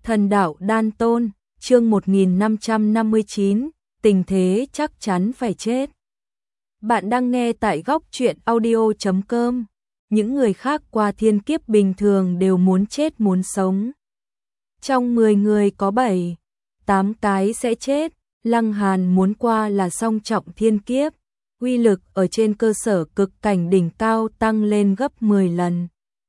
Thần đạo đan tôn, chương 1559, tình thế chắc chắn phải chết. Bạn đang nghe tại góc truyện audio.com. Những người khác qua thiên kiếp bình thường đều muốn chết muốn sống. Trong 10 người có 7, 8 cái sẽ chết. Lăng Hàn muốn qua là song trọng thiên kiếp, uy lực ở trên cơ sở cực cảnh đỉnh cao tăng lên gấp 10 lần.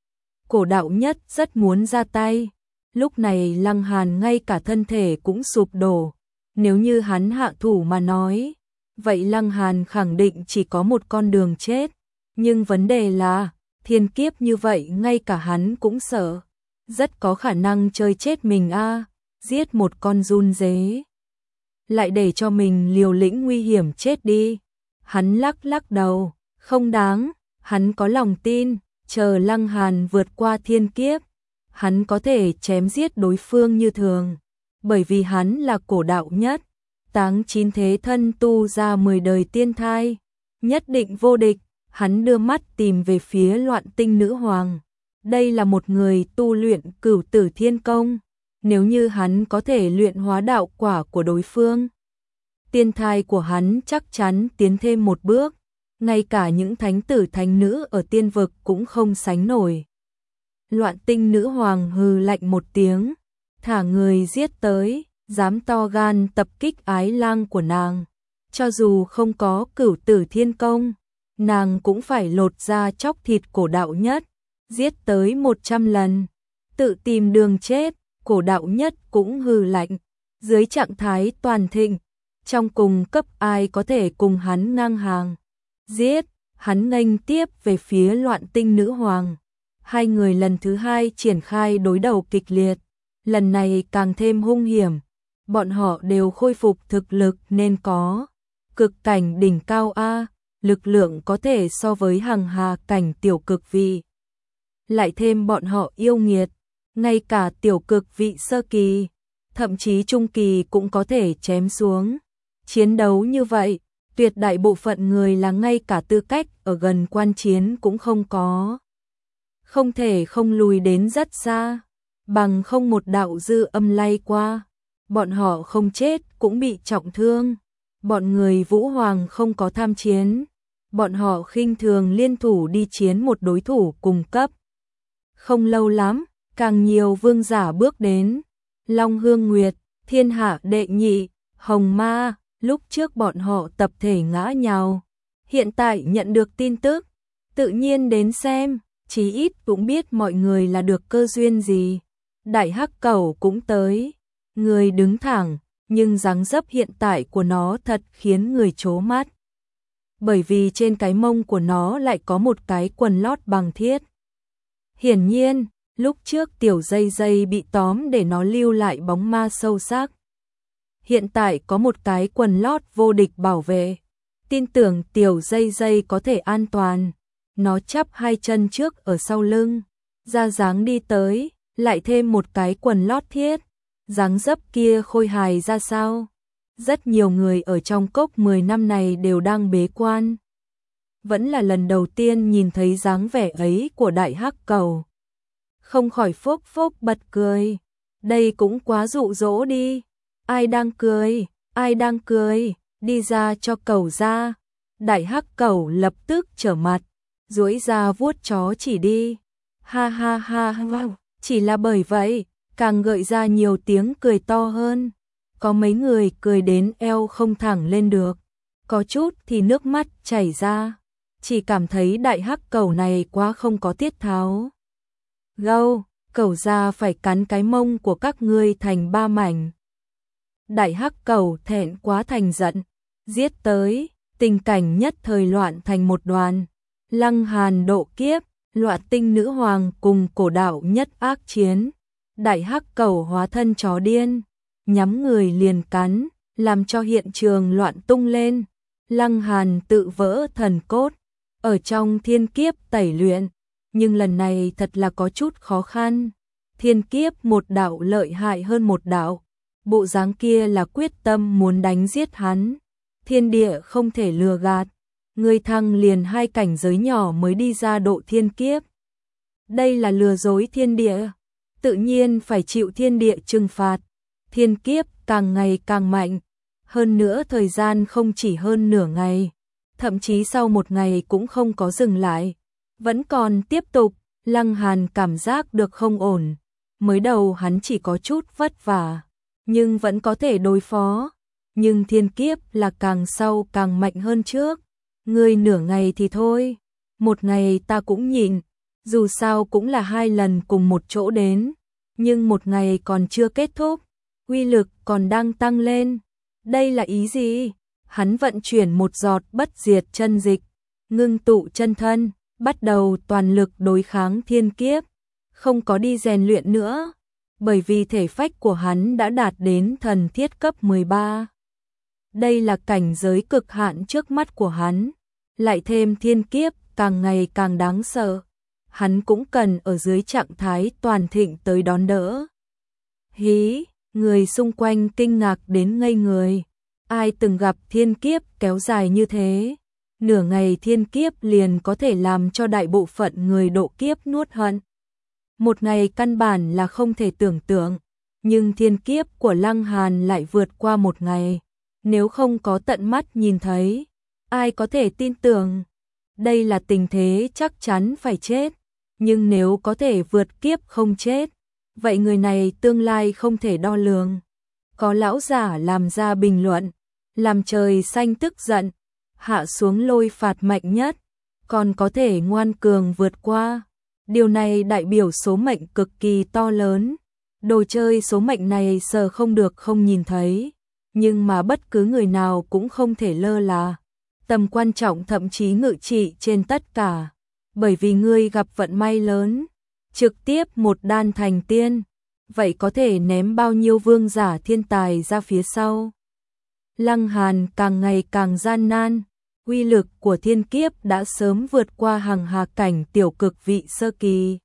Cổ đạo nhất rất muốn ra tay. Lúc này Lăng Hàn ngay cả thân thể cũng sụp đổ. Nếu như hắn hạ thủ mà nói, vậy Lăng Hàn khẳng định chỉ có một con đường chết. Nhưng vấn đề là, thiên kiếp như vậy ngay cả hắn cũng sợ. Rất có khả năng chơi chết mình giết một con run dế. Lại để cho mình liều lĩnh nguy hiểm chết đi. Hắn lắc đầu, không đáng, hắn có lòng tin, chờ Lăng Hàn vượt qua thiên kiếp. Hắn có thể chém giết đối phương như thường, bởi vì hắn là cổ đạo nhất, táng 9 thế thân tu ra 10 đời tiên thai, nhất định vô địch. Hắn đưa mắt tìm về phía Loạn Tinh Nữ Hoàng. Đây là một người tu luyện Cửu Tử Thiên Công, nếu như hắn có thể luyện hóa đạo quả của đối phương, tiên thai của hắn chắc chắn tiến thêm một bước, ngay cả những thánh tử thánh nữ ở tiên vực cũng không sánh nổi. Loạn Tinh Nữ Hoàng hừ lạnh một tiếng, thả người giết tới, dám to gan tập kích ái lang của nàng. Cho dù không có Cửu Tử Thiên Công, nàng cũng phải lột da chóc thịt cổ đạo nhất, giết tới 100 lần, tự tìm đường chết. Cổ đạo nhất cũng hừ lạnh, dưới trạng thái toàn thịnh, trong cùng cấp ai có thể cùng hắn ngang hàng. Giết, hắn nghênh tiếp về phía Loạn Tinh Nữ Hoàng. Hai người lần thứ hai triển khai đối đầu kịch liệt, lần này càng thêm hung hiểm. Bọn họ đều khôi phục thực lực nên có cực cảnh đỉnh cao lực lượng có thể so với hằng hà cảnh tiểu cực vị. Lại thêm bọn họ yêu nghiệt, ngay cả tiểu cực vị sơ kỳ, thậm chí trung kỳ cũng có thể chém xuống. Chiến đấu như vậy, tuyệt đại bộ phận người là ngay cả tư cách ở gần quan chiến cũng không có. Không thể không lùi đến rất xa, bằng không một đạo dư âm lay qua, bọn họ không chết cũng bị trọng thương. Bọn người Vũ Hoàng không có tham chiến, bọn họ khinh thường liên thủ đi chiến một đối thủ cùng cấp. Không lâu lắm, càng nhiều vương giả bước đến. Long Hương Nguyệt, thiên hạ đệ nhị, Hồng Ma, lúc trước bọn họ tập thể ngã nhào. Hiện tại nhận được tin tức, tự nhiên đến xem, chí ít cũng biết mọi người là được cơ duyên gì. Đại Hắc Cẩu cũng tới, người đứng thẳng, nhưng dáng dấp hiện tại của nó thật khiến người trố mắt. Bởi vì trên cái mông của nó lại có một cái quần lót bằng thiết. Hiển nhiên, lúc trước tiểu dây dây bị tóm để nó lưu lại bóng ma sâu sắc. Hiện tại có một cái quần lót vô địch bảo vệ. Tin tưởng tiểu dây dây có thể an toàn. Nó chắp hai chân trước ở sau lưng, ra dáng đi tới, lại thêm một cái quần lót thiết. Dáng dấp kia khôi hài ra sao? Rất nhiều người ở trong cốc 10 năm này đều đang bế quan. Vẫn là lần đầu tiên nhìn thấy dáng vẻ ấy của Đại Hắc Cẩu. Không khỏi phốc phốc bật cười. Đây cũng quá dụ dỗ đi. Ai đang cười? Ai đang cười? Đi ra cho cẩu ra. Đại Hắc Cẩu lập tức trở mặt, duỗi ra vuốt chó chỉ đi. Ha ha ha ha. Chỉ là bởi vậy, càng gợi ra nhiều tiếng cười to hơn. Có mấy người cười đến eo không thẳng lên được, có chút thì nước mắt chảy ra. Chỉ cảm thấy Đại Hắc Cẩu này quá không có tiết tháo. Gâu, cẩu ra phải cắn cái mông của các ngươi thành 3 mảnh. Đại Hắc Cẩu thẹn quá thành giận, giết tới, tình cảnh nhất thời loạn thành một đoàn. Lăng Hàn độ kiếp, Loạn Tinh Nữ Hoàng cùng cổ đạo nhất ác chiến. Đại Hắc Cẩu hóa thân chó điên, nhắm người liền cắn, làm cho hiện trường loạn tung lên. Lăng Hàn tự vỡ thần cốt, ở trong thiên kiếp tẩy luyện, nhưng lần này thật là có chút khó khăn. Thiên kiếp một đạo lợi hại hơn một đạo, bộ dáng kia là quyết tâm muốn đánh giết hắn. Thiên địa không thể lừa gạt, người thăng liền 2 cảnh giới nhỏ mới đi ra độ thiên kiếp. Đây là lừa dối thiên địa. tự nhiên phải chịu thiên địa trừng phạt. Thiên kiếp càng ngày càng mạnh, hơn nữa thời gian không chỉ hơn nửa ngày, thậm chí sau một ngày cũng không có dừng lại, vẫn còn tiếp tục. Lăng Hàn cảm giác được không ổn, mới đầu hắn chỉ có chút vất vả, nhưng vẫn có thể đối phó, nhưng thiên kiếp là càng sau càng mạnh hơn trước. Ngươi nửa ngày thì thôi, một ngày ta cũng nhịn, dù sao cũng là 2 lần cùng một chỗ đến, nhưng một ngày còn chưa kết thúc, uy lực còn đang tăng lên. Đây là ý gì? Hắn vận chuyển một giọt bất diệt chân dịch, ngưng tụ chân thân, bắt đầu toàn lực đối kháng thiên kiếp, không có đi rèn luyện nữa, bởi vì thể phách của hắn đã đạt đến thần thiết cấp 13. Đây là cảnh giới cực hạn trước mắt của hắn, lại thêm thiên kiếp càng ngày càng đáng sợ, hắn cũng cần ở dưới trạng thái toàn thịnh tới đón đỡ. Hí, người xung quanh kinh ngạc đến ngây người, ai từng gặp thiên kiếp kéo dài như thế? Nửa ngày thiên kiếp liền có thể làm cho đại bộ phận người độ kiếp nuốt hận. Một ngày căn bản là không thể tưởng tượng, nhưng thiên kiếp của Lăng Hàn lại vượt qua một ngày. Nếu không có tận mắt nhìn thấy, ai có thể tin tưởng? Đây là tình thế chắc chắn phải chết, nhưng nếu có thể vượt kiếp không chết, vậy người này tương lai không thể đo lường. Có lão giả làm ra bình luận, làm trời xanh tức giận, hạ xuống lôi phạt mạnh nhất, còn có thể ngoan cường vượt qua. Điều này đại biểu số mệnh cực kỳ to lớn. Đồ chơi số mệnh này sờ không được không nhìn thấy, nhưng mà bất cứ người nào cũng không thể lơ là. Tầm quan trọng thậm chí ngự trị trên tất cả, bởi vì ngươi gặp vận may lớn, trực tiếp một đan thành tiên, vậy có thể ném bao nhiêu vương giả thiên tài ra phía sau. Lăng Hàn càng ngày càng gian nan, uy lực của thiên kiếp đã sớm vượt qua hàng hà cảnh tiểu cực vị sơ kỳ.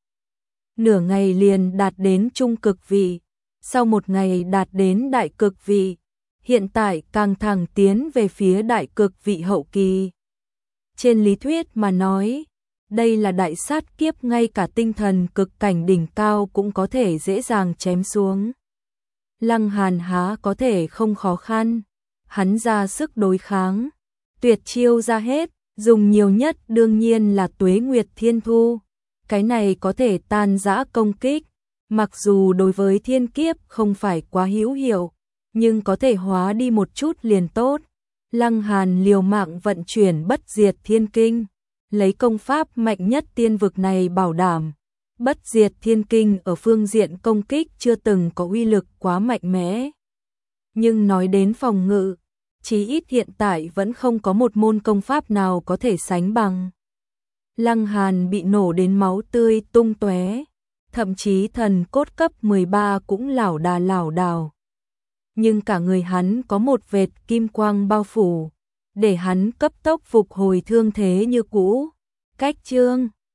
Nửa ngày liền đạt đến trung cực vị, sau một ngày đạt đến đại cực vị, hiện tại càng thẳng tiến về phía đại cực vị hậu kỳ. Trên lý thuyết mà nói, đây là đại sát kiếp, ngay cả tinh thần cực cảnh đỉnh cao cũng có thể dễ dàng chém xuống. Lăng Hàn há có thể không khó khăn, hắn ra sức đối kháng, tuyệt chiêu ra hết, dùng nhiều nhất đương nhiên là Tuế Nguyệt Thiên Thu. Cái này có thể tan rã công kích, mặc dù đối với thiên kiếp không phải quá hữu hiệu, nhưng có thể hóa đi một chút liền tốt. Lăng Hàn liều mạng vận chuyển bất diệt thiên kinh, lấy công pháp mạnh nhất tiên vực này bảo đảm. Bất diệt thiên kinh ở phương diện công kích chưa từng có uy lực quá mạnh mẽ. Nhưng nói đến phòng ngự, chí ít hiện tại vẫn không có một môn công pháp nào có thể sánh bằng. Lăng Hàn bị nổ đến máu tươi tung tóe, thậm chí thần cốt cấp 13 cũng lảo đảo. Nhưng cả người hắn có một vệt kim quang bao phủ, để hắn cấp tốc phục hồi thương thế như cũ. Cách chương